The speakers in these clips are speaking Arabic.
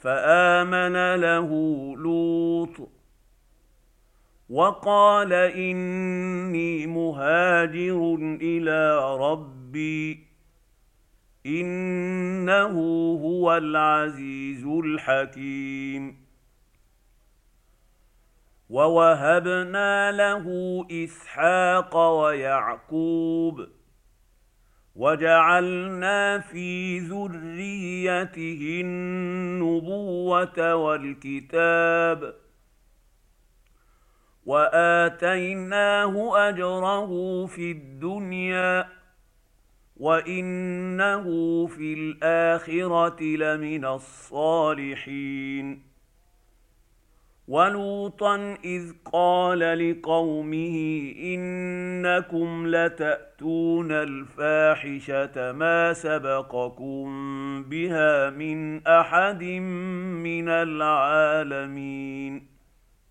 فآمن له لوط وقال إني مهاجر إلى ربي إنه هو العزيز الحكيم. ووهبنا له إسحاق ويعقوب وجعلنا في ذريته النبوة والكتاب وآتيناه أجره في الدنيا وإنه في الآخرة لمن الصالحين. ولوطا إذ قال لقومه إنكم لتأتون الفاحشة ما سبقكم بها من أحد من العالمين.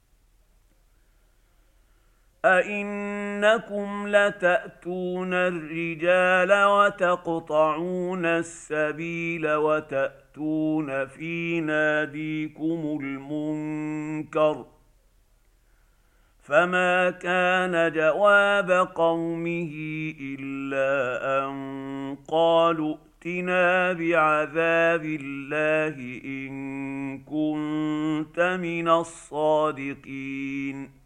أئنكم لتأتون الرجال وتقطعون السبيل وتأتون في ناديكم المنكر فما كان جواب قومه إلا أن قالوا ائتنا بعذاب الله إن كنت من الصادقين.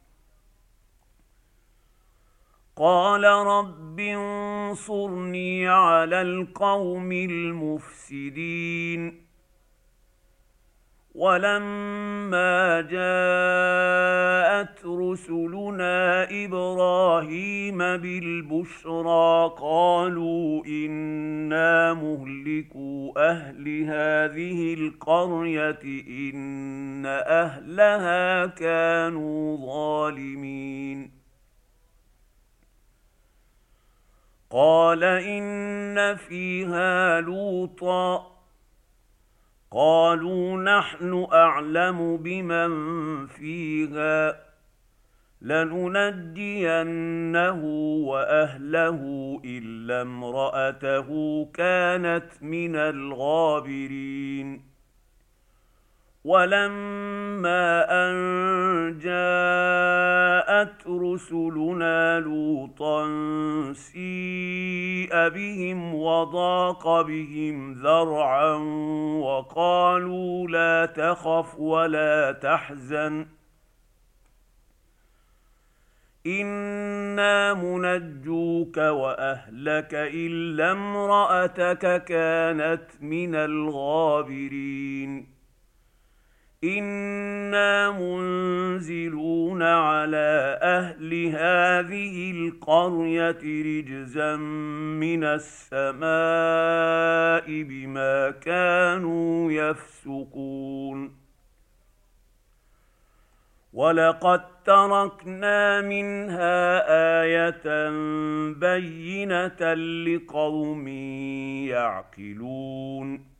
قال رب انصرني على القوم المفسدين. ولما جاءت رسلنا إبراهيم بالبشرى قالوا إنا مهلكو أهل هذه القرية إن أهلها كانوا ظالمين. قال إن فيها لوطا قالوا نحن أعلم بمن فيها لننجينه وأهله إلا امرأته كانت من الغابرين. ولما أن جاءت رسلنا لوطا سيء بهم وضاق بهم ذرعا وقالوا لا تخف ولا تحزن إنا منجوك وأهلك إلا امرأتك كانت من الغابرين. إنا منزلون على أهل هذه القرية رجزا من السماء بما كانوا يفسقون. ولقد تركنا منها آية بينة لقوم يعقلون.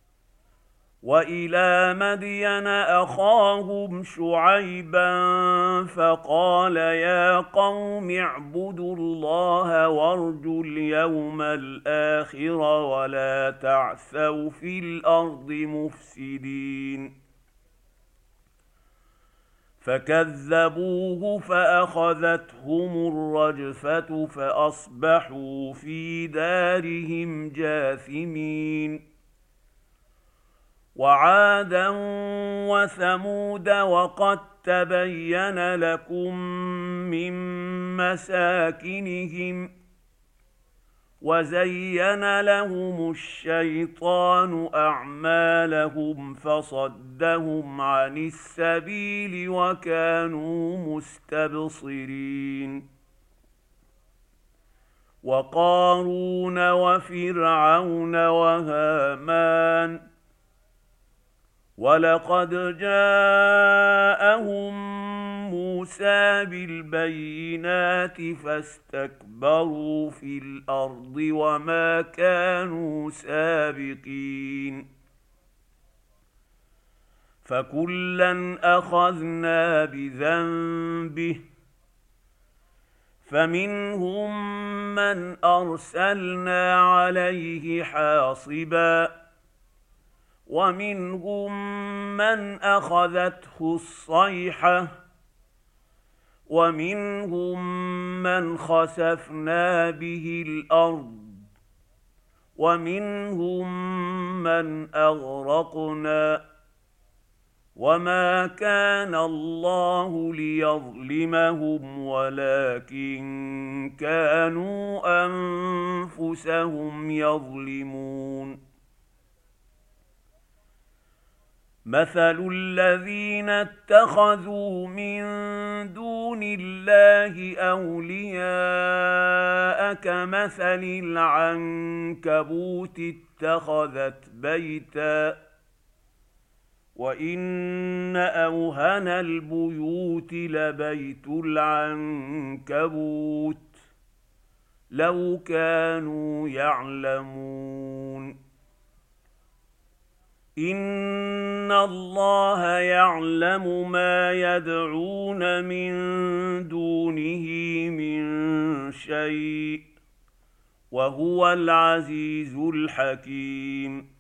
وإلى مدين أخاهم شعيبا فقال يا قوم اعبدوا الله وارجوا اليوم الآخر ولا تعثوا في الأرض مفسدين. فكذبوه فأخذتهم الرجفة فأصبحوا في دارهم جاثمين. وعادا وثمود وقد تبين لكم من مساكنهم وزين لهم الشيطان أعمالهم فصدهم عن السبيل وكانوا مستبصرين. وقارون وفرعون وهامان ولقد جاءهم موسى بالبينات فاستكبروا في الأرض وما كانوا سابقين. فكلا أخذنا بذنبه فمنهم من أرسلنا عليه حاصبا ومنهم من أخذته الصيحة ومنهم من خسفنا به الأرض ومنهم من أغرقنا وما كان الله ليظلمهم ولكن كانوا أنفسهم يظلمون مثل الذين اتخذوا من دون الله أولياء كمثل العنكبوت اتخذت بيتا وإن أوهن البيوت لبيت العنكبوت لو كانوا يعلمون إن الله يعلم ما يدعون من دونه من شيء وهو العزيز الحكيم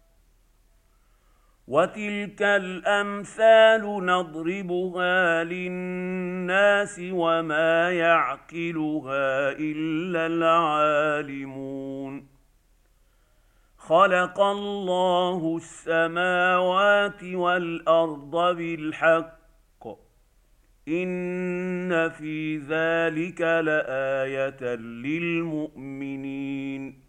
وتلك الأمثال نضربها للناس وما يعقلها إلا العالمون خلق الله السماوات والأرض بالحق إن في ذلك لآية للمؤمنين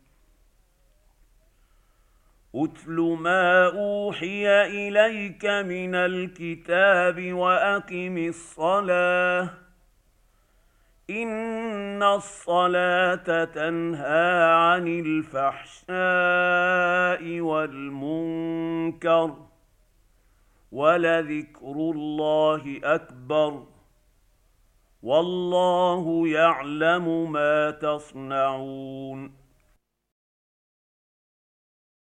أتل ما أوحي إليك من الكتاب وأقم الصلاة إن الصلاة تنهى عن الفحشاء والمنكر ولذكر الله أكبر والله يعلم ما تصنعون